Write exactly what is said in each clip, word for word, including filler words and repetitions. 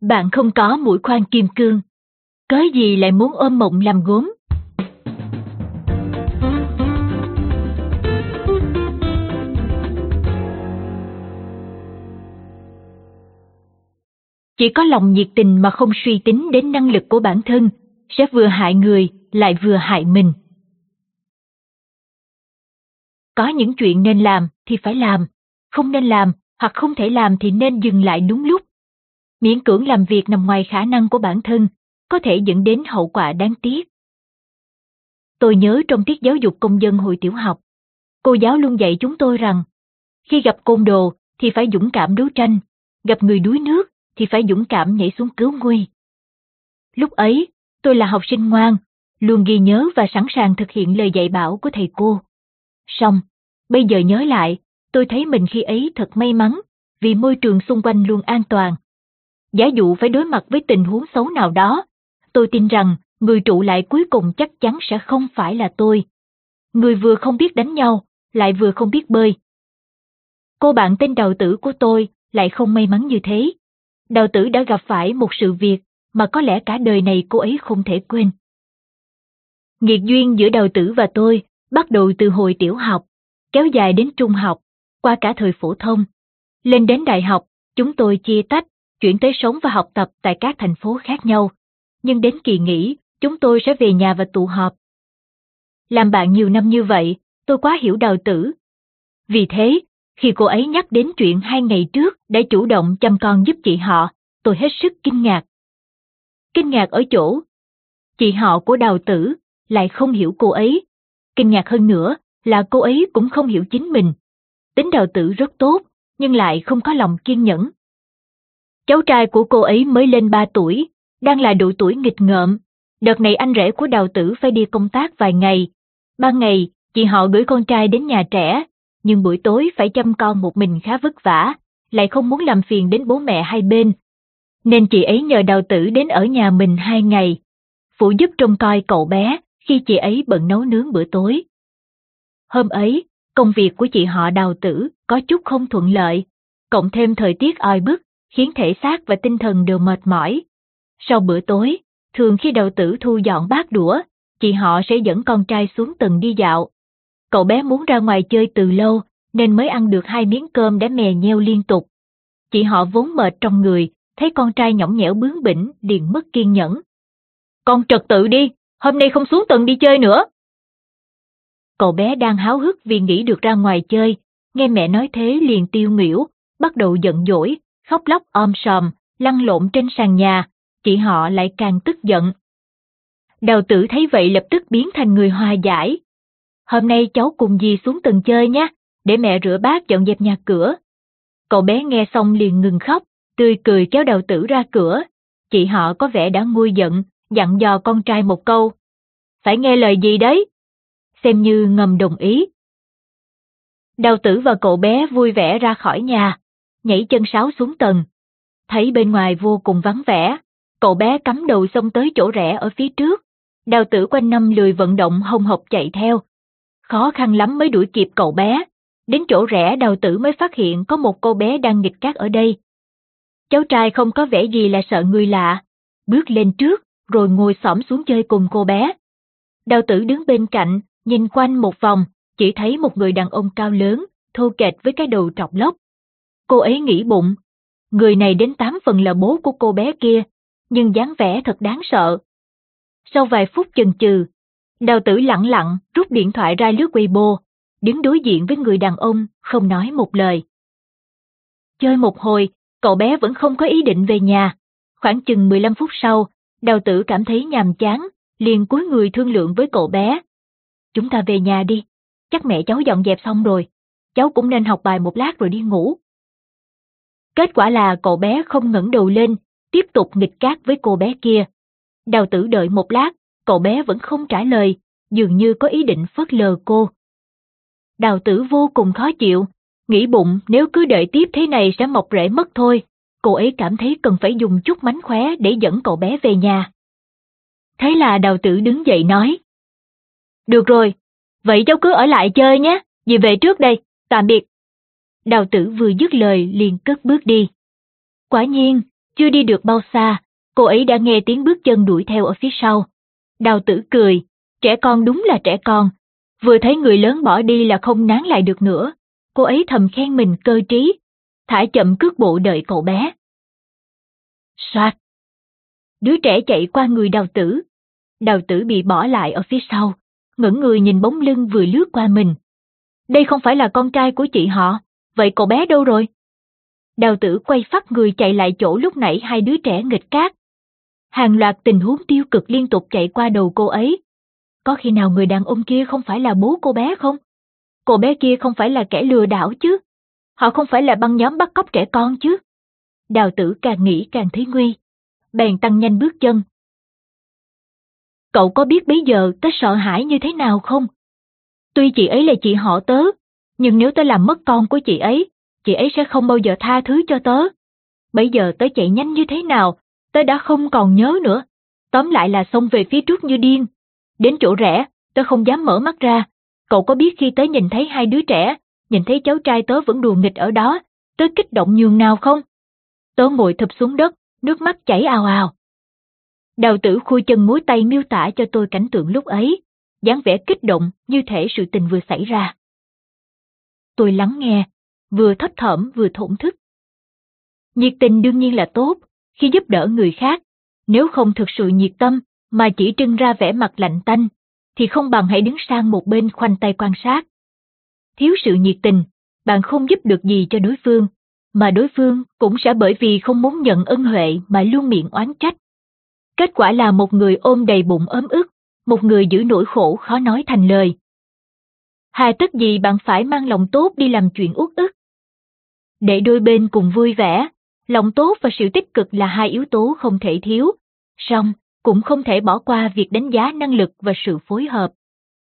Bạn không có mũi khoan kim cương, cớ gì lại muốn ôm mộng làm gốm? Chỉ có lòng nhiệt tình mà không suy tính đến năng lực của bản thân, sẽ vừa hại người, lại vừa hại mình. Có những chuyện nên làm thì phải làm, không nên làm hoặc không thể làm thì nên dừng lại đúng lúc. Miễn cưỡng làm việc nằm ngoài khả năng của bản thân, có thể dẫn đến hậu quả đáng tiếc. Tôi nhớ trong tiết giáo dục công dân hồi tiểu học, cô giáo luôn dạy chúng tôi rằng, khi gặp côn đồ thì phải dũng cảm đấu tranh, gặp người đuối nước thì phải dũng cảm nhảy xuống cứu nguy. Lúc ấy, tôi là học sinh ngoan, luôn ghi nhớ và sẵn sàng thực hiện lời dạy bảo của thầy cô. Song, bây giờ nhớ lại, tôi thấy mình khi ấy thật may mắn, vì môi trường xung quanh luôn an toàn. Giả dụ phải đối mặt với tình huống xấu nào đó, tôi tin rằng người trụ lại cuối cùng chắc chắn sẽ không phải là tôi. Người vừa không biết đánh nhau, lại vừa không biết bơi. Cô bạn tên Đào Tử của tôi lại không may mắn như thế. Đào Tử đã gặp phải một sự việc mà có lẽ cả đời này cô ấy không thể quên. Nghiệt duyên giữa Đào Tử và tôi bắt đầu từ hồi tiểu học, kéo dài đến trung học, qua cả thời phổ thông. Lên đến đại học, chúng tôi chia tách, chuyển tới sống và học tập tại các thành phố khác nhau. Nhưng đến kỳ nghỉ, chúng tôi sẽ về nhà và tụ họp. Làm bạn nhiều năm như vậy, tôi quá hiểu Đào Tử. Vì thế, khi cô ấy nhắc đến chuyện hai ngày trước đã chủ động chăm con giúp chị họ, tôi hết sức kinh ngạc. Kinh ngạc ở chỗ, chị họ của Đào Tử lại không hiểu cô ấy. Kinh ngạc hơn nữa là cô ấy cũng không hiểu chính mình. Tính Đào Tử rất tốt, nhưng lại không có lòng kiên nhẫn. Cháu trai của cô ấy mới lên ba tuổi, đang là độ tuổi nghịch ngợm. Đợt này anh rể của Đào Tử phải đi công tác vài ngày. Ban ngày, chị họ gửi con trai đến nhà trẻ, nhưng buổi tối phải chăm con một mình khá vất vả, lại không muốn làm phiền đến bố mẹ hai bên. Nên chị ấy nhờ Đào Tử đến ở nhà mình hai ngày, phụ giúp trông coi cậu bé khi chị ấy bận nấu nướng bữa tối. Hôm ấy, công việc của chị họ Đào Tử có chút không thuận lợi, cộng thêm thời tiết oi bức, khiến thể xác và tinh thần đều mệt mỏi. Sau bữa tối, thường khi Đào Tử thu dọn bát đũa, chị họ sẽ dẫn con trai xuống tầng đi dạo. Cậu bé muốn ra ngoài chơi từ lâu, nên mới ăn được hai miếng cơm đã mè nheo liên tục. Chị họ vốn mệt trong người, thấy con trai nhõng nhẽo bướng bỉnh, liền mất kiên nhẫn. Con trật tự đi, hôm nay không xuống tầng đi chơi nữa. Cậu bé đang háo hức vì nghĩ được ra ngoài chơi, nghe mẹ nói thế liền tiêu nghỉu, bắt đầu giận dỗi, khóc lóc om sòm, lăn lộn trên sàn nhà, chị họ lại càng tức giận. Đào Tử thấy vậy lập tức biến thành người hòa giải. Hôm nay cháu cùng dì xuống tầng chơi nhé, để mẹ rửa bát dọn dẹp nhà cửa. Cậu bé nghe xong liền ngừng khóc, tươi cười kéo Đào Tử ra cửa. Chị họ có vẻ đã nguôi giận, dặn dò con trai một câu. Phải nghe lời dì đấy. Xem như ngầm đồng ý. Đào Tử và cậu bé vui vẻ ra khỏi nhà, nhảy chân sáo xuống tầng. Thấy bên ngoài vô cùng vắng vẻ, cậu bé cắm đầu xông tới chỗ rẽ ở phía trước. Đào Tử quanh năm lười vận động hồng hộc chạy theo. Khó khăn lắm mới đuổi kịp cậu bé. Đến chỗ rẽ Đào Tử mới phát hiện có một cô bé đang nghịch cát ở đây. Cháu trai không có vẻ gì là sợ người lạ, bước lên trước rồi ngồi xổm xuống chơi cùng cô bé. Đào Tử đứng bên cạnh, nhìn quanh một vòng, chỉ thấy một người đàn ông cao lớn, thô kệch với cái đầu trọc lóc. Cô ấy nghĩ bụng, người này đến tám phần là bố của cô bé kia, nhưng dáng vẻ thật đáng sợ. Sau vài phút chần chừ, Đào Tử lặng lặng rút điện thoại ra lướt Weibo, đứng đối diện với người đàn ông, không nói một lời. Chơi một hồi, cậu bé vẫn không có ý định về nhà. Khoảng chừng mười lăm phút sau, Đào Tử cảm thấy nhàm chán, liền cúi người thương lượng với cậu bé. Chúng ta về nhà đi, chắc mẹ cháu dọn dẹp xong rồi, cháu cũng nên học bài một lát rồi đi ngủ. Kết quả là cậu bé không ngẩng đầu lên, tiếp tục nghịch cát với cô bé kia. Đào Tử đợi một lát, cậu bé vẫn không trả lời, dường như có ý định phớt lờ cô. Đào Tử vô cùng khó chịu, nghĩ bụng nếu cứ đợi tiếp thế này sẽ mọc rễ mất thôi. Cô ấy cảm thấy cần phải dùng chút mánh khóe để dẫn cậu bé về nhà. Thế là Đào Tử đứng dậy nói. Được rồi, vậy cháu cứ ở lại chơi nhé, dì về trước đây, tạm biệt. Đào Tử vừa dứt lời liền cất bước đi. Quả nhiên, Chưa đi được bao xa, cô ấy đã nghe tiếng bước chân đuổi theo ở phía sau. Đào Tử cười, trẻ con đúng là trẻ con. Vừa thấy người lớn bỏ đi là không nán lại được nữa. Cô ấy thầm khen mình cơ trí, thả chậm cước bộ đợi cậu bé. Soạt! Đứa trẻ chạy qua người Đào Tử. Đào Tử bị bỏ lại ở phía sau, ngẩng người nhìn bóng lưng vừa lướt qua mình. Đây không phải là con trai của chị họ, vậy cậu bé đâu rồi? Đào Tử quay phắt người chạy lại chỗ lúc nãy hai đứa trẻ nghịch cát. Hàng loạt tình huống tiêu cực liên tục chạy qua đầu cô ấy. Có khi nào người đàn ông kia không phải là bố cô bé không? Cô bé kia không phải là kẻ lừa đảo chứ? Họ không phải là băng nhóm bắt cóc trẻ con chứ? Đào Tử càng nghĩ càng thấy nguy, bèn tăng nhanh bước chân. Cậu có biết bây giờ tớ sợ hãi như thế nào không? Tuy chị ấy là chị họ tớ, nhưng nếu tớ làm mất con của chị ấy, chị ấy sẽ không bao giờ tha thứ cho tớ. Bây giờ tớ chạy nhanh như thế nào, tớ đã không còn nhớ nữa. Tóm lại là xông về phía trước như điên. Đến chỗ rẽ, tớ không dám mở mắt ra. Cậu có biết khi tớ nhìn thấy hai đứa trẻ, nhìn thấy cháu trai tớ vẫn đùa nghịch ở đó, tớ kích động nhường nào không? Tớ ngồi thụp xuống đất, nước mắt chảy ào ào. Đào Tử khui chân múa tay miêu tả cho tôi cảnh tượng lúc ấy, dáng vẻ kích động như thể sự tình vừa xảy ra. Tôi lắng nghe, vừa thấp thỏm vừa thổn thức. Nhiệt tình đương nhiên là tốt, khi giúp đỡ người khác, nếu không thực sự nhiệt tâm mà chỉ trưng ra vẻ mặt lạnh tanh, thì không bằng hãy đứng sang một bên khoanh tay quan sát. Thiếu sự nhiệt tình, bạn không giúp được gì cho đối phương, mà đối phương cũng sẽ bởi vì không muốn nhận ân huệ mà luôn miệng oán trách. Kết quả là một người ôm đầy bụng ấm ức, một người giữ nỗi khổ khó nói thành lời. Hà tất gì bạn phải mang lòng tốt đi làm chuyện uất ức. Để đôi bên cùng vui vẻ, lòng tốt và sự tích cực là hai yếu tố không thể thiếu, song cũng không thể bỏ qua việc đánh giá năng lực và sự phối hợp.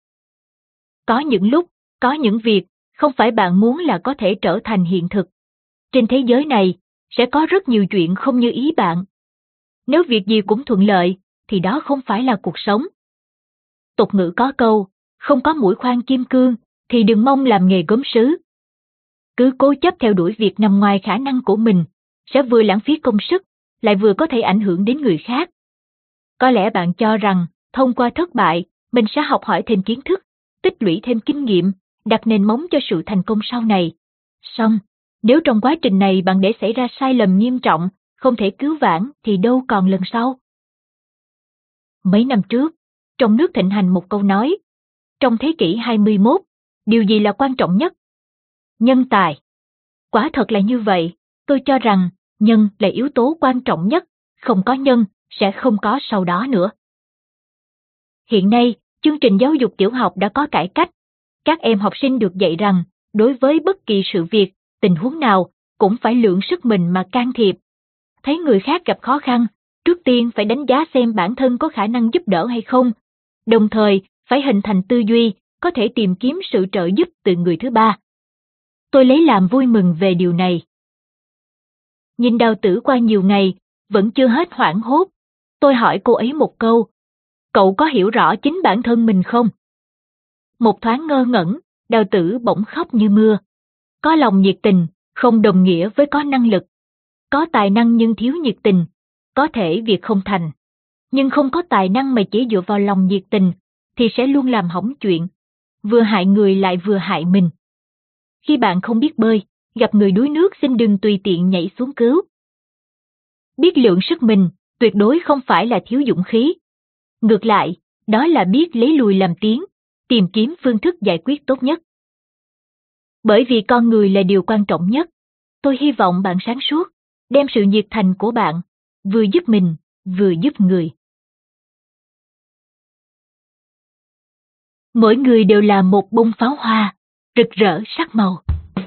Có những lúc, có những việc, không phải bạn muốn là có thể trở thành hiện thực. Trên thế giới này, sẽ có rất nhiều chuyện không như ý bạn. Nếu việc gì cũng thuận lợi, thì đó không phải là cuộc sống. Tục ngữ có câu, không có mũi khoan kim cương, thì đừng mong làm nghề gốm sứ. Cứ cố chấp theo đuổi việc nằm ngoài khả năng của mình, sẽ vừa lãng phí công sức, lại vừa có thể ảnh hưởng đến người khác. Có lẽ bạn cho rằng, thông qua thất bại, mình sẽ học hỏi thêm kiến thức, tích lũy thêm kinh nghiệm, đặt nền móng cho sự thành công sau này. Song, nếu trong quá trình này bạn để xảy ra sai lầm nghiêm trọng, không thể cứu vãn thì đâu còn lần sau. Mấy năm trước, trong nước thịnh hành một câu nói, trong thế kỷ hai mươi mốt, điều gì là quan trọng nhất? Nhân tài. Quả thật là như vậy, tôi cho rằng nhân là yếu tố quan trọng nhất, không có nhân sẽ không có sau đó nữa. Hiện nay, chương trình giáo dục tiểu học đã có cải cách. Các em học sinh được dạy rằng, đối với bất kỳ sự việc, tình huống nào, cũng phải lượng sức mình mà can thiệp. Thấy người khác gặp khó khăn, trước tiên phải đánh giá xem bản thân có khả năng giúp đỡ hay không, đồng thời phải hình thành tư duy, có thể tìm kiếm sự trợ giúp từ người thứ ba. Tôi lấy làm vui mừng về điều này. Nhìn Đào Tử qua nhiều ngày, vẫn chưa hết hoảng hốt. Tôi hỏi cô ấy một câu, cậu có hiểu rõ chính bản thân mình không? Một thoáng ngơ ngẩn, Đào Tử bỗng khóc như mưa. Có lòng nhiệt tình, không đồng nghĩa với có năng lực. Có tài năng nhưng thiếu nhiệt tình, có thể việc không thành. Nhưng không có tài năng mà chỉ dựa vào lòng nhiệt tình, thì sẽ luôn làm hỏng chuyện. Vừa hại người lại vừa hại mình. Khi bạn không biết bơi, gặp người đuối nước xin đừng tùy tiện nhảy xuống cứu. Biết lượng sức mình, tuyệt đối không phải là thiếu dũng khí. Ngược lại, đó là biết lấy lùi làm tiến, tìm kiếm phương thức giải quyết tốt nhất. Bởi vì con người là điều quan trọng nhất, tôi hy vọng bạn sáng suốt, đem sự nhiệt thành của bạn, vừa giúp mình, vừa giúp người. Mỗi người đều là một bông pháo hoa, rực rỡ sắc màu.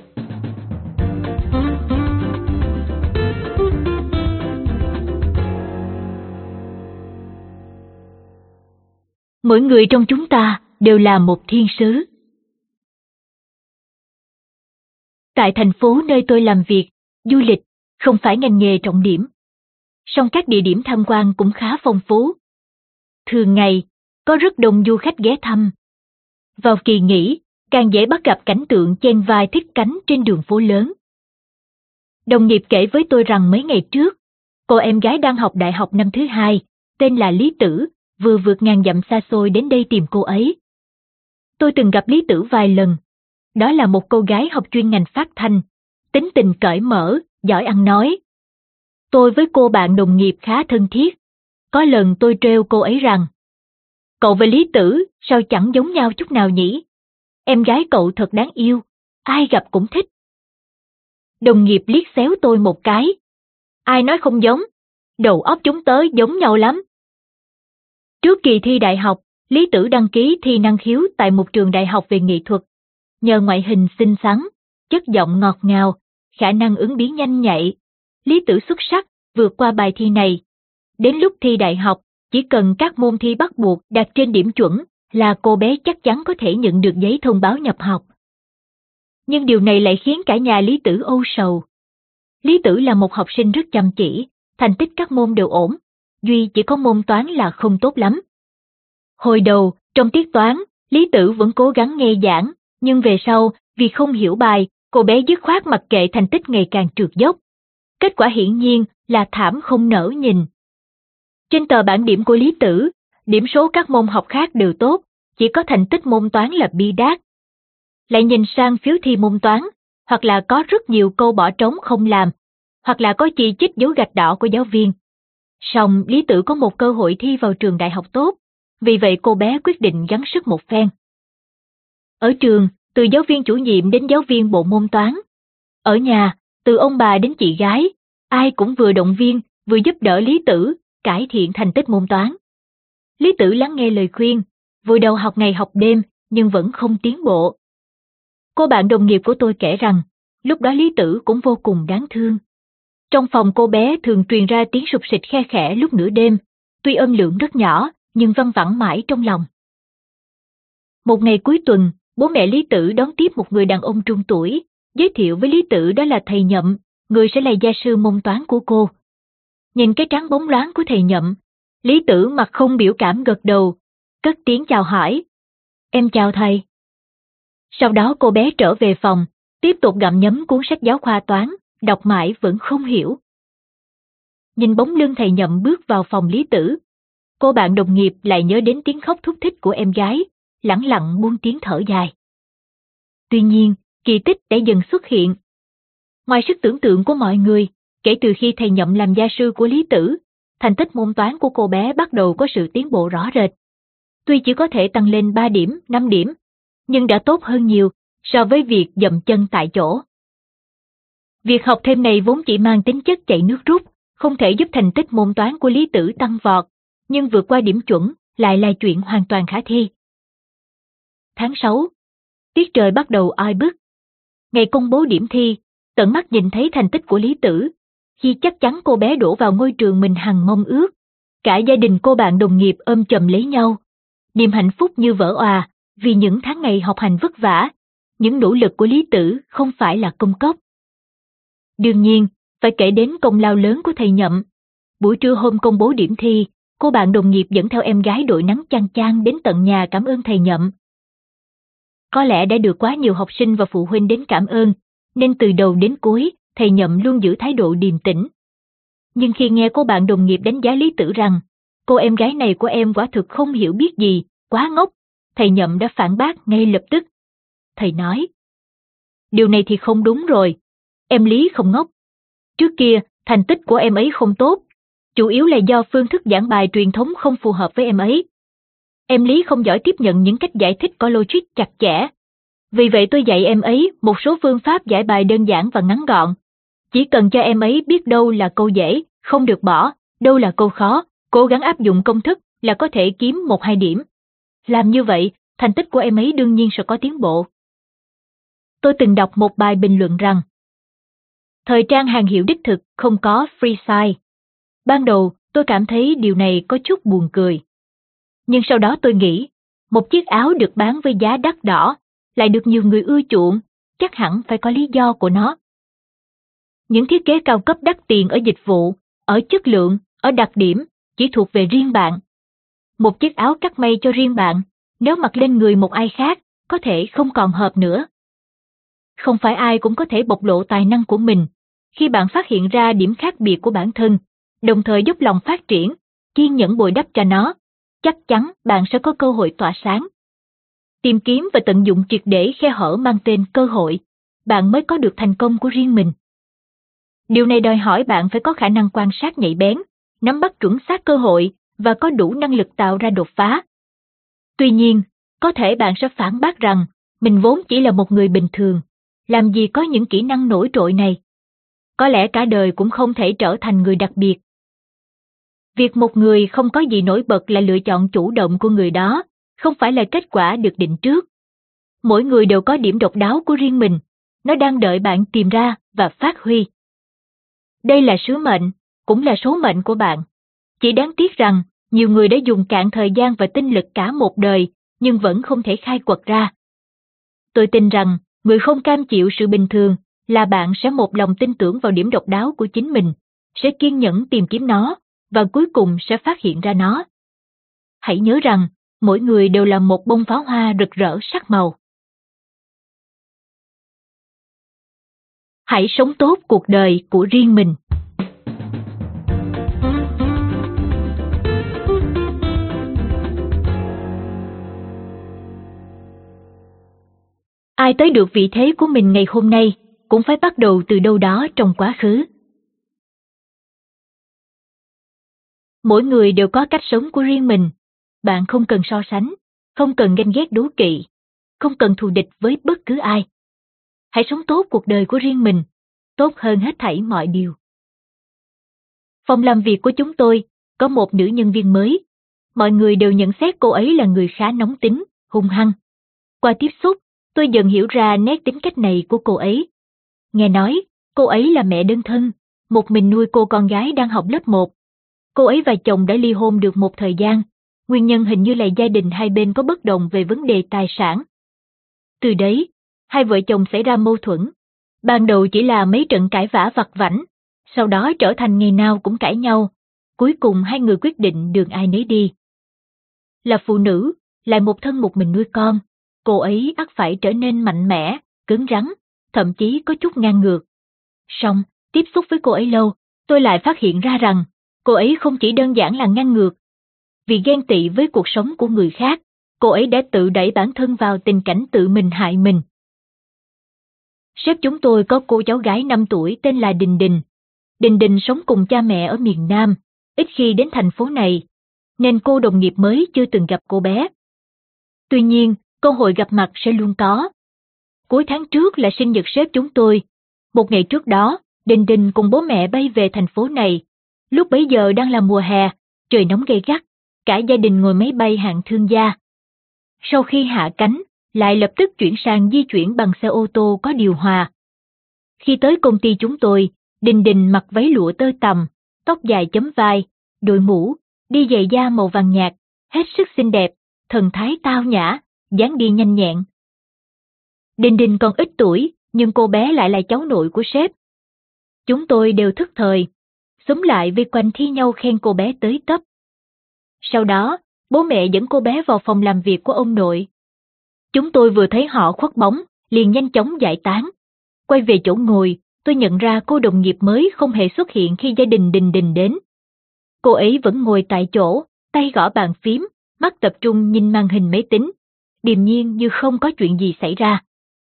Mỗi người trong chúng ta đều là một thiên sứ. Tại thành phố nơi tôi làm việc, du lịch không phải ngành nghề trọng điểm. Song các địa điểm tham quan cũng khá phong phú. Thường ngày, có rất đông du khách ghé thăm. Vào kỳ nghỉ, càng dễ bắt gặp cảnh tượng chen vai thích cánh trên đường phố lớn. Đồng nghiệp kể với tôi rằng mấy ngày trước, Cô em gái đang học đại học năm thứ hai, tên là Lý Tử, vừa vượt ngàn dặm xa xôi đến đây tìm cô ấy. Tôi từng gặp Lý Tử vài lần. Đó là một cô gái học chuyên ngành phát thanh, tính tình cởi mở, giỏi ăn nói. Tôi với cô bạn đồng nghiệp khá thân thiết. Có lần tôi trêu cô ấy rằng, cậu và Lý Tử sao chẳng giống nhau chút nào nhỉ? Em gái cậu thật đáng yêu, ai gặp cũng thích. Đồng nghiệp liếc xéo tôi một cái. Ai nói không giống, đầu óc chúng tớ giống nhau lắm. Trước kỳ thi đại học, Lý Tử đăng ký thi năng khiếu tại một trường đại học về nghệ thuật. Nhờ ngoại hình xinh xắn, chất giọng ngọt ngào, khả năng ứng biến nhanh nhạy, Lý Tử xuất sắc vượt qua bài thi này. Đến lúc thi đại học, chỉ cần các môn thi bắt buộc đạt trên điểm chuẩn là cô bé chắc chắn có thể nhận được giấy thông báo nhập học. Nhưng điều này lại khiến cả nhà Lý Tử âu sầu. Lý Tử là một học sinh rất chăm chỉ, thành tích các môn đều ổn, duy chỉ có môn toán là không tốt lắm. Hồi đầu, trong tiết toán, Lý Tử vẫn cố gắng nghe giảng, nhưng về sau, vì không hiểu bài, cô bé dứt khoát mặc kệ thành tích ngày càng trượt dốc. Kết quả hiển nhiên là thảm không nỡ nhìn. Trên tờ bảng điểm của Lý Tử, điểm số các môn học khác đều tốt, chỉ có thành tích môn toán là bi đát. Lại nhìn sang phiếu thi môn toán, hoặc là có rất nhiều câu bỏ trống không làm, hoặc là có chỉ trích dấu gạch đỏ của giáo viên. Song Lý Tử có một cơ hội thi vào trường đại học tốt, vì vậy cô bé quyết định gắng sức một phen. Ở trường, từ giáo viên chủ nhiệm đến giáo viên bộ môn toán. Ở nhà, từ ông bà đến chị gái, ai cũng vừa động viên, vừa giúp đỡ Lý Tử cải thiện thành tích môn toán. Lý Tử lắng nghe lời khuyên, vùi đầu học ngày học đêm, nhưng vẫn không tiến bộ. Cô bạn đồng nghiệp của tôi kể rằng, lúc đó Lý Tử cũng vô cùng đáng thương. Trong phòng cô bé thường truyền ra tiếng sụp sịt khe khẽ lúc nửa đêm, tuy âm lượng rất nhỏ, nhưng văng vẳng mãi trong lòng. Một ngày cuối tuần, bố mẹ Lý Tử đón tiếp một người đàn ông trung tuổi, giới thiệu với Lý Tử đó là thầy Nhậm, người sẽ là gia sư môn toán của cô. Nhìn cái trán bóng loáng của thầy Nhậm, Lý Tử mặt không biểu cảm gật đầu, cất tiếng chào hỏi. Em chào thầy. Sau đó cô bé trở về phòng, tiếp tục gặm nhấm cuốn sách giáo khoa toán, đọc mãi vẫn không hiểu. Nhìn bóng lưng thầy Nhậm bước vào phòng Lý Tử, cô bạn đồng nghiệp lại nhớ đến tiếng khóc thúc thích của em gái, lẳng lặng buông tiếng thở dài. Tuy nhiên, kỳ tích đã dần xuất hiện. Ngoài sức tưởng tượng của mọi người, kể từ khi thầy Nhậm làm gia sư của Lý Tử, thành tích môn toán của cô bé bắt đầu có sự tiến bộ rõ rệt. Tuy chỉ có thể tăng lên ba điểm, năm điểm, nhưng đã tốt hơn nhiều so với việc dậm chân tại chỗ. Việc học thêm này vốn chỉ mang tính chất chạy nước rút, không thể giúp thành tích môn toán của Lý Tử tăng vọt, nhưng vượt qua điểm chuẩn lại là chuyện hoàn toàn khả thi. Tháng sáu, tiết trời bắt đầu oi bức. Ngày công bố điểm thi, tận mắt nhìn thấy thành tích của Lý Tử, khi chắc chắn cô bé đổ vào ngôi trường mình hằng mong ước. Cả gia đình cô bạn đồng nghiệp ôm chầm lấy nhau, niềm hạnh phúc như vỡ òa, vì những tháng ngày học hành vất vả, những nỗ lực của Lý Tử không phải là công cốc. Đương nhiên, phải kể đến công lao lớn của thầy Nhậm. Buổi trưa hôm công bố điểm thi, cô bạn đồng nghiệp dẫn theo em gái đội nắng chang chang đến tận nhà cảm ơn thầy Nhậm. Có lẽ đã được quá nhiều học sinh và phụ huynh đến cảm ơn, nên từ đầu đến cuối, thầy Nhậm luôn giữ thái độ điềm tĩnh. Nhưng khi nghe cô bạn đồng nghiệp đánh giá Lý Tử rằng, cô em gái này của em quả thực không hiểu biết gì, quá ngốc, thầy Nhậm đã phản bác ngay lập tức. Thầy nói, điều này thì không đúng rồi, em Lý không ngốc. Trước kia, thành tích của em ấy không tốt, chủ yếu là do phương thức giảng bài truyền thống không phù hợp với em ấy. Em Lý không giỏi tiếp nhận những cách giải thích có logic chặt chẽ. Vì vậy tôi dạy em ấy một số phương pháp giải bài đơn giản và ngắn gọn. Chỉ cần cho em ấy biết đâu là câu dễ, không được bỏ, đâu là câu khó, cố gắng áp dụng công thức là có thể kiếm một hai điểm. Làm như vậy, thành tích của em ấy đương nhiên sẽ có tiến bộ. Tôi từng đọc một bài bình luận rằng, thời trang hàng hiệu đích thực không có free size. Ban đầu, tôi cảm thấy điều này có chút buồn cười. Nhưng sau đó tôi nghĩ, một chiếc áo được bán với giá đắt đỏ, lại được nhiều người ưa chuộng, chắc hẳn phải có lý do của nó. Những thiết kế cao cấp đắt tiền ở dịch vụ, ở chất lượng, ở đặc điểm, chỉ thuộc về riêng bạn. Một chiếc áo cắt may cho riêng bạn, nếu mặc lên người một ai khác, có thể không còn hợp nữa. Không phải ai cũng có thể bộc lộ tài năng của mình. Khi bạn phát hiện ra điểm khác biệt của bản thân, đồng thời dốc lòng phát triển, kiên nhẫn bồi đắp cho nó, chắc chắn bạn sẽ có cơ hội tỏa sáng. Tìm kiếm và tận dụng triệt để khe hở mang tên cơ hội, bạn mới có được thành công của riêng mình. Điều này đòi hỏi bạn phải có khả năng quan sát nhạy bén, nắm bắt chuẩn xác cơ hội và có đủ năng lực tạo ra đột phá. Tuy nhiên, có thể bạn sẽ phản bác rằng mình vốn chỉ là một người bình thường, làm gì có những kỹ năng nổi trội này. Có lẽ cả đời cũng không thể trở thành người đặc biệt. Việc một người không có gì nổi bật là lựa chọn chủ động của người đó, không phải là kết quả được định trước. Mỗi người đều có điểm độc đáo của riêng mình, nó đang đợi bạn tìm ra và phát huy. Đây là sứ mệnh, cũng là số mệnh của bạn. Chỉ đáng tiếc rằng, nhiều người đã dùng cạn thời gian và tinh lực cả một đời, nhưng vẫn không thể khai quật ra. Tôi tin rằng, người không cam chịu sự bình thường, là bạn sẽ một lòng tin tưởng vào điểm độc đáo của chính mình, sẽ kiên nhẫn tìm kiếm nó, và cuối cùng sẽ phát hiện ra nó. Hãy nhớ rằng, mỗi người đều là một bông pháo hoa rực rỡ sắc màu. Hãy sống tốt cuộc đời của riêng mình. Ai tới được vị thế của mình ngày hôm nay, cũng phải bắt đầu từ đâu đó trong quá khứ. Mỗi người đều có cách sống của riêng mình. Bạn không cần so sánh, không cần ganh ghét đố kỵ, không cần thù địch với bất cứ ai. Hãy sống tốt cuộc đời của riêng mình, tốt hơn hết thảy mọi điều. Phòng làm việc của chúng tôi có một nữ nhân viên mới. Mọi người đều nhận xét cô ấy là người khá nóng tính, hung hăng. Qua tiếp xúc, tôi dần hiểu ra nét tính cách này của cô ấy. Nghe nói, cô ấy là mẹ đơn thân, một mình nuôi cô con gái đang học lớp một. Cô ấy và chồng đã ly hôn được một thời gian, nguyên nhân hình như là gia đình hai bên có bất đồng về vấn đề tài sản. Từ đấy, hai vợ chồng xảy ra mâu thuẫn. Ban đầu chỉ là mấy trận cãi vã vặt vãnh, sau đó trở thành ngày nào cũng cãi nhau. Cuối cùng hai người quyết định đường ai nấy đi. Là phụ nữ, lại một thân một mình nuôi con, cô ấy ắt phải trở nên mạnh mẽ, cứng rắn, thậm chí có chút ngang ngược. Song, tiếp xúc với cô ấy lâu, tôi lại phát hiện ra rằng, cô ấy không chỉ đơn giản là ngang ngược. Vì ghen tị với cuộc sống của người khác, cô ấy đã tự đẩy bản thân vào tình cảnh tự mình hại mình. Sếp chúng tôi có cô cháu gái năm tuổi tên là Đình Đình. Đình Đình sống cùng cha mẹ ở miền Nam, ít khi đến thành phố này, nên cô đồng nghiệp mới chưa từng gặp cô bé. Tuy nhiên, cơ hội gặp mặt sẽ luôn có. Cuối tháng trước là sinh nhật sếp chúng tôi. Một ngày trước đó, Đình Đình cùng bố mẹ bay về thành phố này. Lúc bấy giờ đang là mùa hè, trời nóng gay gắt, cả gia đình ngồi máy bay hạng thương gia. Sau khi hạ cánh, lại lập tức chuyển sang di chuyển bằng xe ô tô có điều hòa. Khi tới công ty chúng tôi, Đình Đình mặc váy lụa tơ tằm, tóc dài chấm vai, đội mũ, đi giày da màu vàng nhạt, hết sức xinh đẹp, thần thái tao nhã, dáng đi nhanh nhẹn. Đình Đình còn ít tuổi, nhưng cô bé lại là cháu nội của sếp. Chúng tôi đều thức thời, xúm lại vây quanh thi nhau khen cô bé tới tấp. Sau đó, bố mẹ dẫn cô bé vào phòng làm việc của ông nội. Chúng tôi vừa thấy họ khuất bóng, liền nhanh chóng giải tán. Quay về chỗ ngồi, tôi nhận ra cô đồng nghiệp mới không hề xuất hiện khi gia đình Đình Đình đến. Cô ấy vẫn ngồi tại chỗ, tay gõ bàn phím, mắt tập trung nhìn màn hình máy tính, điềm nhiên như không có chuyện gì xảy ra.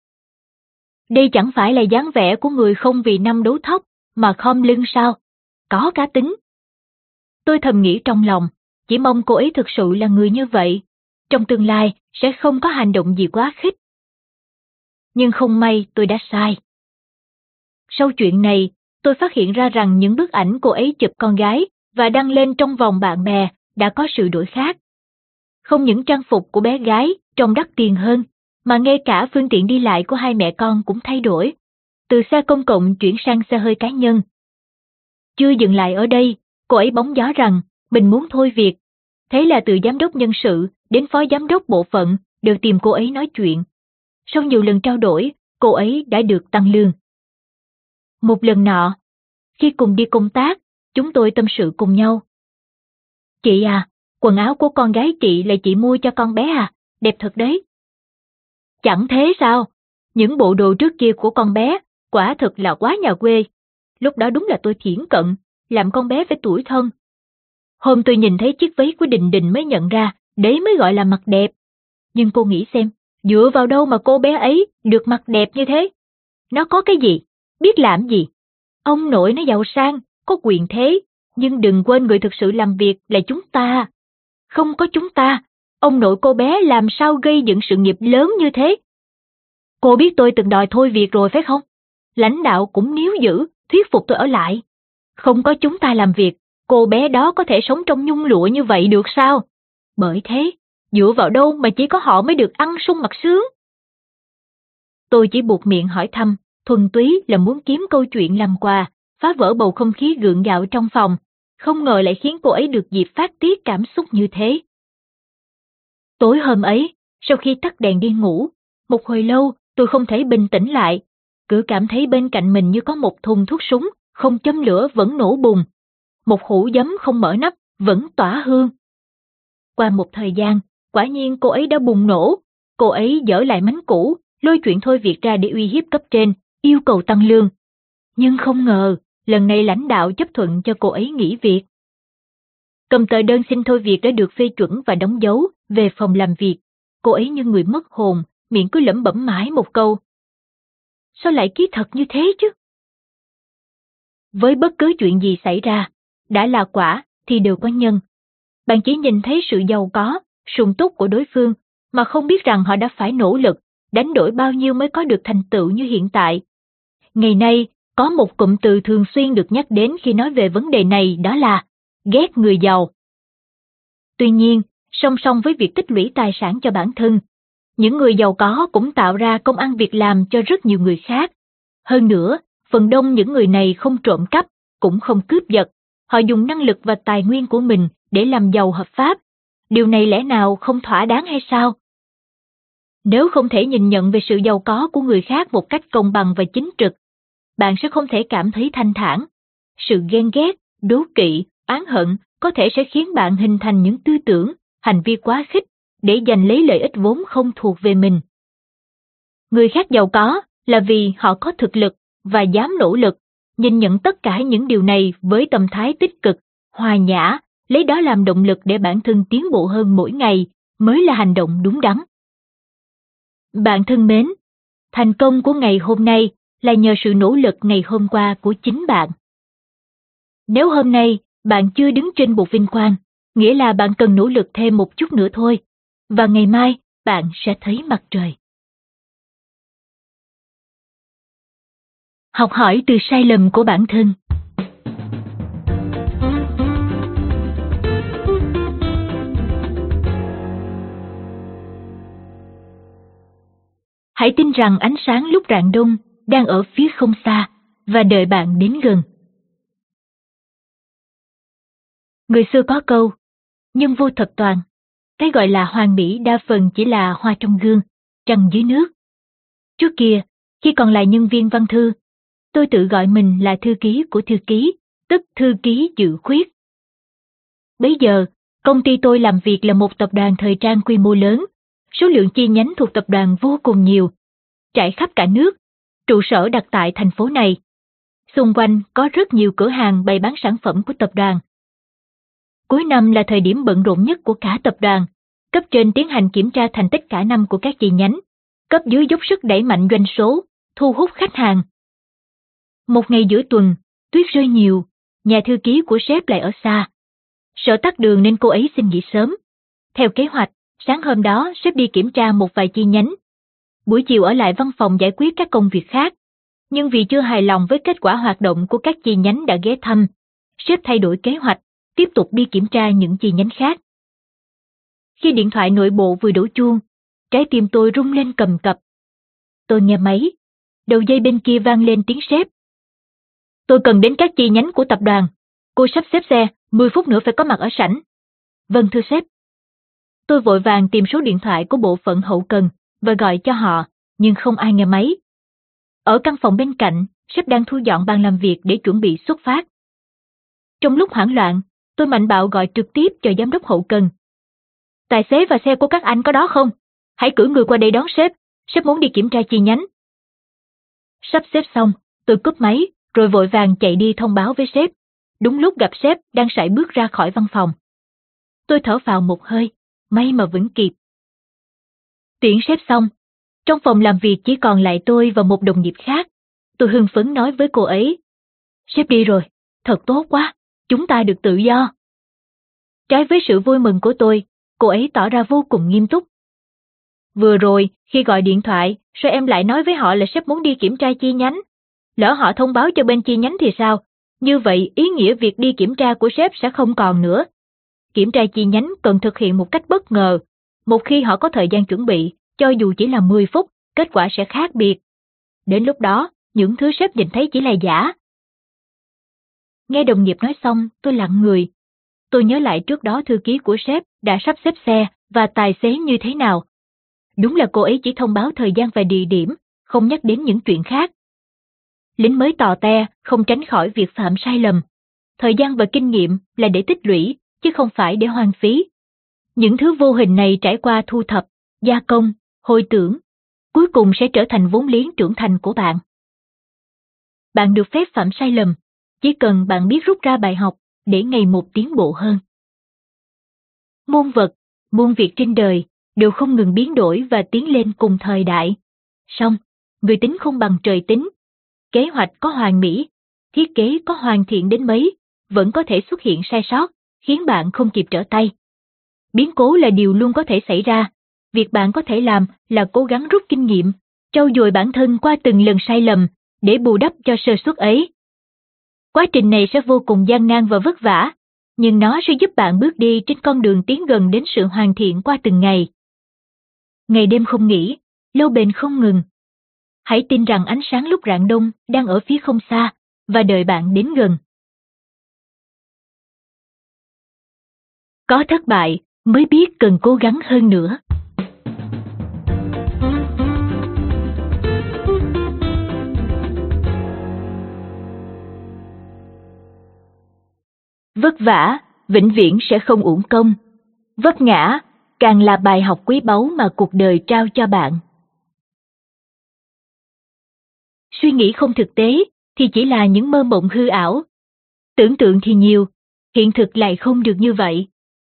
Đây chẳng phải là dáng vẻ của người không vì năm đấu thóc mà khom lưng sao? Có cá tính. Tôi thầm nghĩ trong lòng, chỉ mong cô ấy thực sự là người như vậy, trong tương lai sẽ không có hành động gì quá khích. Nhưng không may tôi đã sai. Sau chuyện này, tôi phát hiện ra rằng những bức ảnh cô ấy chụp con gái và đăng lên trong vòng bạn bè đã có sự đổi khác. Không những trang phục của bé gái trông đắt tiền hơn, mà ngay cả phương tiện đi lại của hai mẹ con cũng thay đổi, từ xe công cộng chuyển sang xe hơi cá nhân. Chưa dừng lại ở đây, cô ấy bóng gió rằng mình muốn thôi việc. Thế là từ giám đốc nhân sự đến phó giám đốc bộ phận đều tìm cô ấy nói chuyện. Sau nhiều lần trao đổi, cô ấy đã được tăng lương. Một lần nọ, khi cùng đi công tác, chúng tôi tâm sự cùng nhau. Chị à, quần áo của con gái chị là chị mua cho con bé à, đẹp thật đấy. Chẳng thế sao, những bộ đồ trước kia của con bé, quả thực là quá nhà quê. Lúc đó đúng là tôi thiển cận, làm con bé phải tủi thân. Hôm tôi nhìn thấy chiếc váy của Đình Đình mới nhận ra, đấy mới gọi là mặt đẹp. Nhưng cô nghĩ xem, dựa vào đâu mà cô bé ấy được mặt đẹp như thế? Nó có cái gì? Biết làm gì? Ông nội nó giàu sang, có quyền thế, nhưng đừng quên người thực sự làm việc là chúng ta. Không có chúng ta, ông nội cô bé làm sao gây dựng sự nghiệp lớn như thế? Cô biết tôi từng đòi thôi việc rồi phải không? Lãnh đạo cũng níu giữ, thuyết phục tôi ở lại. Không có chúng ta làm việc, cô bé đó có thể sống trong nhung lụa như vậy được sao? Bởi thế, dựa vào đâu mà chỉ có họ mới được ăn sung mặc sướng? Tôi chỉ buộc miệng hỏi thăm, thuần túy là muốn kiếm câu chuyện làm quà, phá vỡ bầu không khí gượng gạo trong phòng, không ngờ lại khiến cô ấy được dịp phát tiết cảm xúc như thế. Tối hôm ấy, sau khi tắt đèn đi ngủ, một hồi lâu tôi không thể bình tĩnh lại, cứ cảm thấy bên cạnh mình như có một thùng thuốc súng, không châm lửa vẫn nổ bùng. Một hũ giấm không mở nắp, vẫn tỏa hương. Qua một thời gian, quả nhiên cô ấy đã bùng nổ. Cô ấy dở lại mánh cũ, lôi chuyện thôi việc ra để uy hiếp cấp trên, yêu cầu tăng lương. Nhưng không ngờ, lần này lãnh đạo chấp thuận cho cô ấy nghỉ việc. Cầm tờ đơn xin thôi việc đã được phê chuẩn và đóng dấu về phòng làm việc. Cô ấy như người mất hồn, miệng cứ lẩm bẩm mãi một câu. Sao lại ký thật như thế chứ? Với bất cứ chuyện gì xảy ra, đã là quả thì đều có nhân. Bạn chỉ nhìn thấy sự giàu có, sung túc của đối phương, mà không biết rằng họ đã phải nỗ lực, đánh đổi bao nhiêu mới có được thành tựu như hiện tại. Ngày nay, có một cụm từ thường xuyên được nhắc đến khi nói về vấn đề này, đó là ghét người giàu. Tuy nhiên, song song với việc tích lũy tài sản cho bản thân, những người giàu có cũng tạo ra công ăn việc làm cho rất nhiều người khác. Hơn nữa, phần đông những người này không trộm cắp, cũng không cướp giật, họ dùng năng lực và tài nguyên của mình để làm giàu hợp pháp. Điều này lẽ nào không thỏa đáng hay sao? Nếu không thể nhìn nhận về sự giàu có của người khác một cách công bằng và chính trực, bạn sẽ không thể cảm thấy thanh thản. Sự ghen ghét, đố kỵ, oán hận có thể sẽ khiến bạn hình thành những tư tưởng, hành vi quá khích để giành lấy lợi ích vốn không thuộc về mình. Người khác giàu có là vì họ có thực lực và dám nỗ lực, nhìn nhận tất cả những điều này với tâm thái tích cực, hòa nhã, lấy đó làm động lực để bản thân tiến bộ hơn mỗi ngày, mới là hành động đúng đắn. Bạn thân mến, thành công của ngày hôm nay là nhờ sự nỗ lực ngày hôm qua của chính bạn. Nếu hôm nay bạn chưa đứng trên bục vinh quang, nghĩa là bạn cần nỗ lực thêm một chút nữa thôi, và ngày mai bạn sẽ thấy mặt trời. Học hỏi từ sai lầm của bản thân. Hãy tin rằng ánh sáng lúc rạng đông đang ở phía không xa và đợi bạn đến gần. Người xưa có câu, nhân vô thập toàn, cái gọi là hoàn mỹ đa phần chỉ là hoa trong gương, trăng dưới nước. Trước kia, khi còn là nhân viên văn thư, tôi tự gọi mình là thư ký của thư ký, tức thư ký dự khuyết. Bấy giờ, công ty tôi làm việc là một tập đoàn thời trang quy mô lớn, số lượng chi nhánh thuộc tập đoàn vô cùng nhiều, trải khắp cả nước, trụ sở đặt tại thành phố này. Xung quanh có rất nhiều cửa hàng bày bán sản phẩm của tập đoàn. Cuối năm là thời điểm bận rộn nhất của cả tập đoàn, cấp trên tiến hành kiểm tra thành tích cả năm của các chi nhánh, cấp dưới dốc sức đẩy mạnh doanh số, thu hút khách hàng. Một ngày giữa tuần, tuyết rơi nhiều, nhà thư ký của sếp lại ở xa. Sợ tắc đường nên cô ấy xin nghỉ sớm. Theo kế hoạch, sáng hôm đó sếp đi kiểm tra một vài chi nhánh. Buổi chiều ở lại văn phòng giải quyết các công việc khác. Nhưng vì chưa hài lòng với kết quả hoạt động của các chi nhánh đã ghé thăm, sếp thay đổi kế hoạch, tiếp tục đi kiểm tra những chi nhánh khác. Khi điện thoại nội bộ vừa đổ chuông, trái tim tôi rung lên cầm cập. Tôi nghe máy, đầu dây bên kia vang lên tiếng sếp. Tôi cần đến các chi nhánh của tập đoàn, cô sắp xếp xe, mười phút nữa phải có mặt ở sảnh. Vâng thưa sếp. Tôi vội vàng tìm số điện thoại của bộ phận hậu cần và gọi cho họ, nhưng không ai nghe máy. Ở căn phòng bên cạnh, sếp đang thu dọn bàn làm việc để chuẩn bị xuất phát. Trong lúc hoảng loạn, tôi mạnh bạo gọi trực tiếp cho giám đốc hậu cần. Tài xế và xe của các anh có đó không? Hãy cử người qua đây đón sếp, sếp muốn đi kiểm tra chi nhánh. Sắp xếp xong, tôi cúp máy, rồi vội vàng chạy đi thông báo với sếp. đúng lúc gặp sếp đang sải bước ra khỏi văn phòng. Tôi thở phào một hơi, may mà vẫn kịp. Tuyển sếp xong, trong phòng làm việc chỉ còn lại tôi và một đồng nghiệp khác. Tôi hưng phấn nói với cô ấy: "Sếp đi rồi, thật tốt quá, chúng ta được tự do." Trái với sự vui mừng của tôi, cô ấy tỏ ra vô cùng nghiêm túc. "Vừa rồi, khi gọi điện thoại, sao em lại nói với họ là sếp muốn đi kiểm tra chi nhánh? Lỡ họ thông báo cho bên chi nhánh thì sao? Như vậy ý nghĩa việc đi kiểm tra của sếp sẽ không còn nữa. Kiểm tra chi nhánh cần thực hiện một cách bất ngờ. Một khi họ có thời gian chuẩn bị, cho dù chỉ là mười phút, kết quả sẽ khác biệt. Đến lúc đó, những thứ sếp nhìn thấy chỉ là giả." Nghe đồng nghiệp nói xong, tôi lặng người. Tôi nhớ lại trước đó thư ký của sếp đã sắp xếp xe và tài xế như thế nào. Đúng là cô ấy chỉ thông báo thời gian và địa điểm, không nhắc đến những chuyện khác. Lính mới tò te không tránh khỏi việc phạm sai lầm. Thời gian và kinh nghiệm là để tích lũy, chứ không phải để hoang phí. Những thứ vô hình này trải qua thu thập, gia công, hồi tưởng, cuối cùng sẽ trở thành vốn liếng trưởng thành của bạn. Bạn được phép phạm sai lầm, chỉ cần bạn biết rút ra bài học để ngày một tiến bộ hơn. Muôn vật, muôn việc trên đời đều không ngừng biến đổi và tiến lên cùng thời đại. Song, người tính không bằng trời tính. Kế hoạch có hoàn mỹ, thiết kế có hoàn thiện đến mấy, vẫn có thể xuất hiện sai sót, khiến bạn không kịp trở tay. Biến cố là điều luôn có thể xảy ra. Việc bạn có thể làm là cố gắng rút kinh nghiệm, trau dồi bản thân qua từng lần sai lầm, để bù đắp cho sơ suất ấy. Quá trình này sẽ vô cùng gian nan và vất vả, nhưng nó sẽ giúp bạn bước đi trên con đường tiến gần đến sự hoàn thiện qua từng ngày. Ngày đêm không nghỉ, lâu bền không ngừng. Hãy tin rằng ánh sáng lúc rạng đông đang ở phía không xa, và đợi bạn đến gần. Có thất bại mới biết cần cố gắng hơn nữa. Vất vả, vĩnh viễn sẽ không uổng công. Vấp ngã, càng là bài học quý báu mà cuộc đời trao cho bạn. Suy nghĩ không thực tế thì chỉ là những mơ mộng hư ảo. Tưởng tượng thì nhiều, hiện thực lại không được như vậy.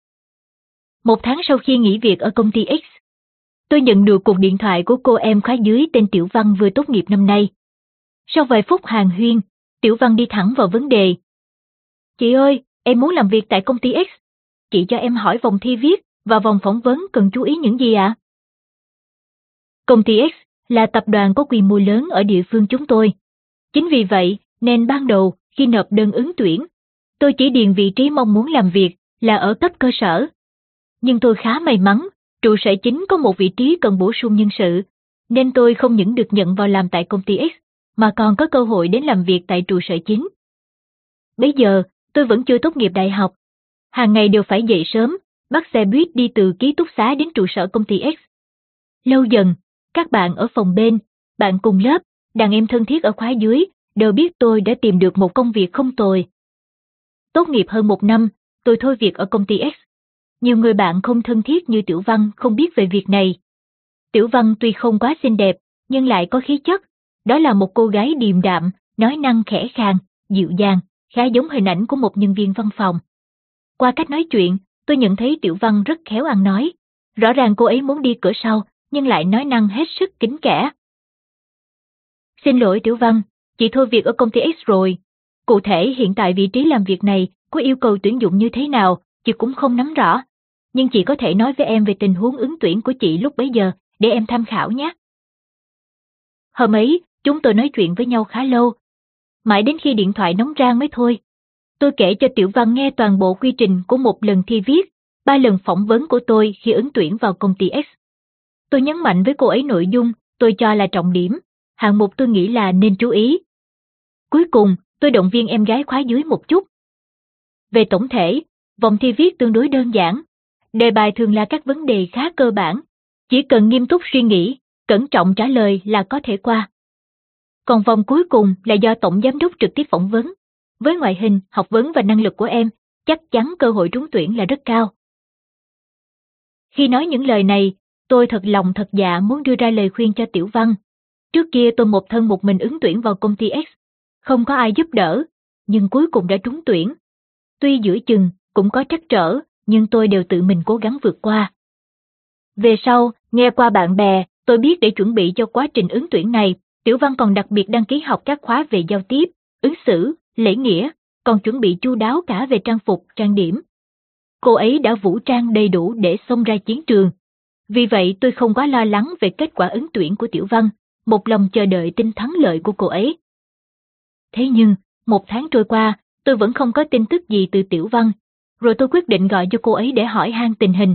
Một tháng sau khi nghỉ việc ở công ty X, tôi nhận được cuộc điện thoại của cô em khóa dưới tên Tiểu Văn vừa tốt nghiệp năm nay. Sau vài phút hàn huyên, Tiểu Văn đi thẳng vào vấn đề. "Chị ơi, em muốn làm việc tại công ty X. Chị cho em hỏi vòng thi viết và vòng phỏng vấn cần chú ý những gì ạ?" Công ty X là tập đoàn có quy mô lớn ở địa phương chúng tôi. Chính vì vậy nên ban đầu khi nộp đơn ứng tuyển, tôi chỉ điền vị trí mong muốn làm việc là ở cấp cơ sở. Nhưng tôi khá may mắn, trụ sở chính có một vị trí cần bổ sung nhân sự, nên tôi không những được nhận vào làm tại công ty X, mà còn có cơ hội đến làm việc tại trụ sở chính. Bây giờ, tôi vẫn chưa tốt nghiệp đại học. Hàng ngày đều phải dậy sớm, bắt xe buýt đi từ ký túc xá đến trụ sở công ty X. Lâu dần, các bạn ở phòng bên, bạn cùng lớp, đàn em thân thiết ở khóa dưới, đều biết tôi đã tìm được một công việc không tồi. Tốt nghiệp hơn một năm, tôi thôi việc ở công ty X. Nhiều người bạn không thân thiết như Tiểu Văn không biết về việc này. Tiểu Văn tuy không quá xinh đẹp, nhưng lại có khí chất. Đó là một cô gái điềm đạm, nói năng khẽ khàng, dịu dàng, khá giống hình ảnh của một nhân viên văn phòng. Qua cách nói chuyện, tôi nhận thấy Tiểu Văn rất khéo ăn nói. Rõ ràng cô ấy muốn đi cửa sau, nhưng lại nói năng hết sức kính kẽ. "Xin lỗi Tiểu Văn, chị thôi việc ở công ty X rồi. Cụ thể hiện tại vị trí làm việc này có yêu cầu tuyển dụng như thế nào, chị cũng không nắm rõ. Nhưng chị có thể nói với em về tình huống ứng tuyển của chị lúc bấy giờ, để em tham khảo nhé." Hôm ấy, chúng tôi nói chuyện với nhau khá lâu. Mãi đến khi điện thoại nóng rang mới thôi. Tôi kể cho Tiểu Văn nghe toàn bộ quy trình của một lần thi viết, ba lần phỏng vấn của tôi khi ứng tuyển vào công ty X. Tôi nhấn mạnh với cô ấy nội dung tôi cho là trọng điểm, hạng mục tôi nghĩ là nên chú ý. Cuối cùng, tôi động viên em gái khóa dưới một chút. Về tổng thể, vòng thi viết tương đối đơn giản. Đề bài thường là các vấn đề khá cơ bản, chỉ cần nghiêm túc suy nghĩ, cẩn trọng trả lời là có thể qua. Còn vòng cuối cùng là do tổng giám đốc trực tiếp phỏng vấn. Với ngoại hình, học vấn và năng lực của em, chắc chắn cơ hội trúng tuyển là rất cao. Khi nói những lời này, tôi thật lòng thật dạ muốn đưa ra lời khuyên cho Tiểu Văn. Trước kia tôi một thân một mình ứng tuyển vào công ty X, không có ai giúp đỡ, nhưng cuối cùng đã trúng tuyển. Tuy giữa chừng cũng có trắc trở, nhưng tôi đều tự mình cố gắng vượt qua. Về sau, nghe qua bạn bè, tôi biết để chuẩn bị cho quá trình ứng tuyển này, Tiểu Văn còn đặc biệt đăng ký học các khóa về giao tiếp, ứng xử, lễ nghĩa, còn chuẩn bị chu đáo cả về trang phục, trang điểm. Cô ấy đã vũ trang đầy đủ để xông ra chiến trường. Vì vậy tôi không quá lo lắng về kết quả ứng tuyển của Tiểu Văn, một lòng chờ đợi tin thắng lợi của cô ấy. Thế nhưng, một tháng trôi qua, tôi vẫn không có tin tức gì từ Tiểu Văn, rồi tôi quyết định gọi cho cô ấy để hỏi han tình hình.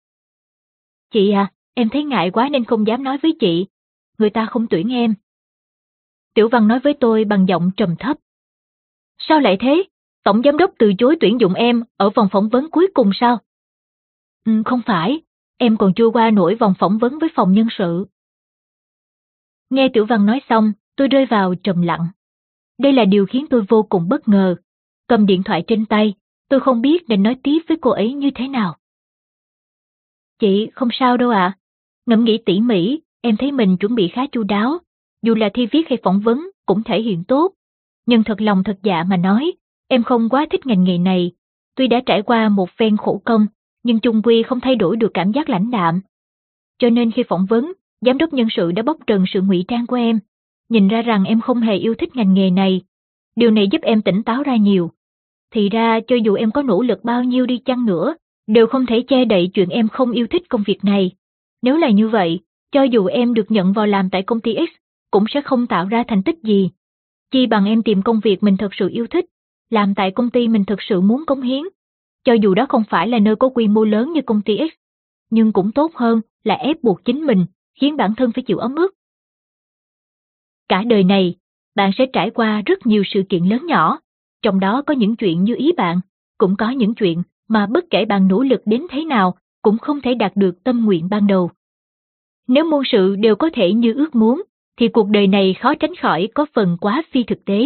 Chị à, em thấy ngại quá nên không dám nói với chị, người ta không tuyển em. Tiểu Văn nói với tôi bằng giọng trầm thấp. Sao lại thế? Tổng giám đốc từ chối tuyển dụng em ở vòng phỏng vấn cuối cùng sao? Ừ, không phải, em còn chưa qua nổi vòng phỏng vấn với phòng nhân sự. Nghe Tiểu Văn nói xong, tôi rơi vào trầm lặng. Đây là điều khiến tôi vô cùng bất ngờ. Cầm điện thoại trên tay, tôi không biết nên nói tiếp với cô ấy như thế nào. Chị, không sao đâu ạ. À. Ngẫm nghĩ tỉ mỉ, em thấy mình chuẩn bị khá chu đáo. Dù là thi viết hay phỏng vấn, cũng thể hiện tốt. Nhưng thật lòng thật dạ mà nói, em không quá thích ngành nghề này. Tuy đã trải qua một phen khổ công, nhưng chung quy không thay đổi được cảm giác lãnh đạm. Cho nên khi phỏng vấn, giám đốc nhân sự đã bóc trần sự ngụy trang của em, nhìn ra rằng em không hề yêu thích ngành nghề này. Điều này giúp em tỉnh táo ra nhiều. Thì ra cho dù em có nỗ lực bao nhiêu đi chăng nữa, đều không thể che đậy chuyện em không yêu thích công việc này. Nếu là như vậy, cho dù em được nhận vào làm tại công ty X, cũng sẽ không tạo ra thành tích gì. Chi bằng em tìm công việc mình thật sự yêu thích, làm tại công ty mình thật sự muốn cống hiến. Cho dù đó không phải là nơi có quy mô lớn như công ty X, nhưng cũng tốt hơn là ép buộc chính mình, khiến bản thân phải chịu ấm ức. Cả đời này, bạn sẽ trải qua rất nhiều sự kiện lớn nhỏ, trong đó có những chuyện như ý bạn, cũng có những chuyện mà bất kể bạn nỗ lực đến thế nào, cũng không thể đạt được tâm nguyện ban đầu. Nếu muôn sự đều có thể như ước muốn, thì cuộc đời này khó tránh khỏi có phần quá phi thực tế.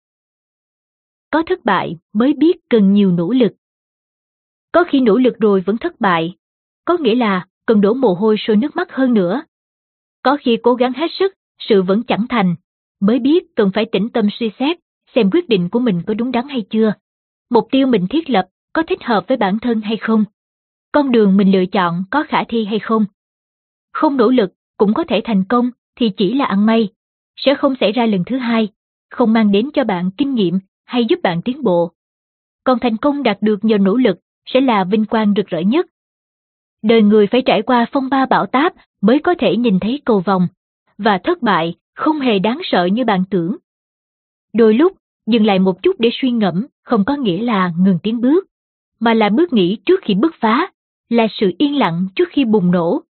Có thất bại mới biết cần nhiều nỗ lực. Có khi nỗ lực rồi vẫn thất bại, có nghĩa là cần đổ mồ hôi sôi nước mắt hơn nữa. Có khi cố gắng hết sức, sự vẫn chẳng thành, mới biết cần phải tĩnh tâm suy xét, xem quyết định của mình có đúng đắn hay chưa. Mục tiêu mình thiết lập có thích hợp với bản thân hay không? Con đường mình lựa chọn có khả thi hay không? Không nỗ lực cũng có thể thành công thì chỉ là ăn may, sẽ không xảy ra lần thứ hai, không mang đến cho bạn kinh nghiệm hay giúp bạn tiến bộ. Còn thành công đạt được nhờ nỗ lực sẽ là vinh quang rực rỡ nhất. Đời người phải trải qua phong ba bão táp mới có thể nhìn thấy cầu vồng, và thất bại không hề đáng sợ như bạn tưởng. Đôi lúc, dừng lại một chút để suy ngẫm không có nghĩa là ngừng tiến bước, mà là bước nghĩ trước khi bứt phá, là sự yên lặng trước khi bùng nổ.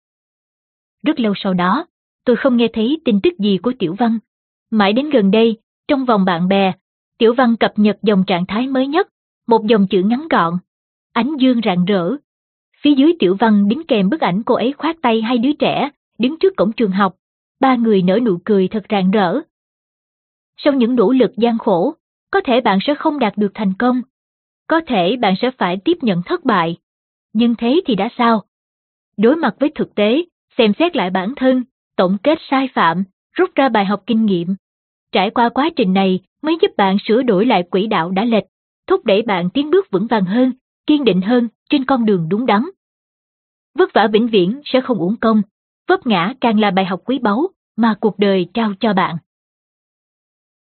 Rất lâu sau đó, tôi không nghe thấy tin tức gì của Tiểu Văn. Mãi đến gần đây, trong vòng bạn bè, Tiểu Văn cập nhật dòng trạng thái mới nhất, một dòng chữ ngắn gọn, ánh dương rạng rỡ. Phía dưới Tiểu Văn đính kèm bức ảnh cô ấy khoác tay hai đứa trẻ, đứng trước cổng trường học, ba người nở nụ cười thật rạng rỡ. Sau những nỗ lực gian khổ, có thể bạn sẽ không đạt được thành công, có thể bạn sẽ phải tiếp nhận thất bại, nhưng thế thì đã sao? Đối mặt với thực tế, xem xét lại bản thân, tổng kết sai phạm, rút ra bài học kinh nghiệm. Trải qua quá trình này mới giúp bạn sửa đổi lại quỹ đạo đã lệch, thúc đẩy bạn tiến bước vững vàng hơn, kiên định hơn trên con đường đúng đắn. Vất vả vĩnh viễn sẽ không uổng công, vấp ngã càng là bài học quý báu mà cuộc đời trao cho bạn.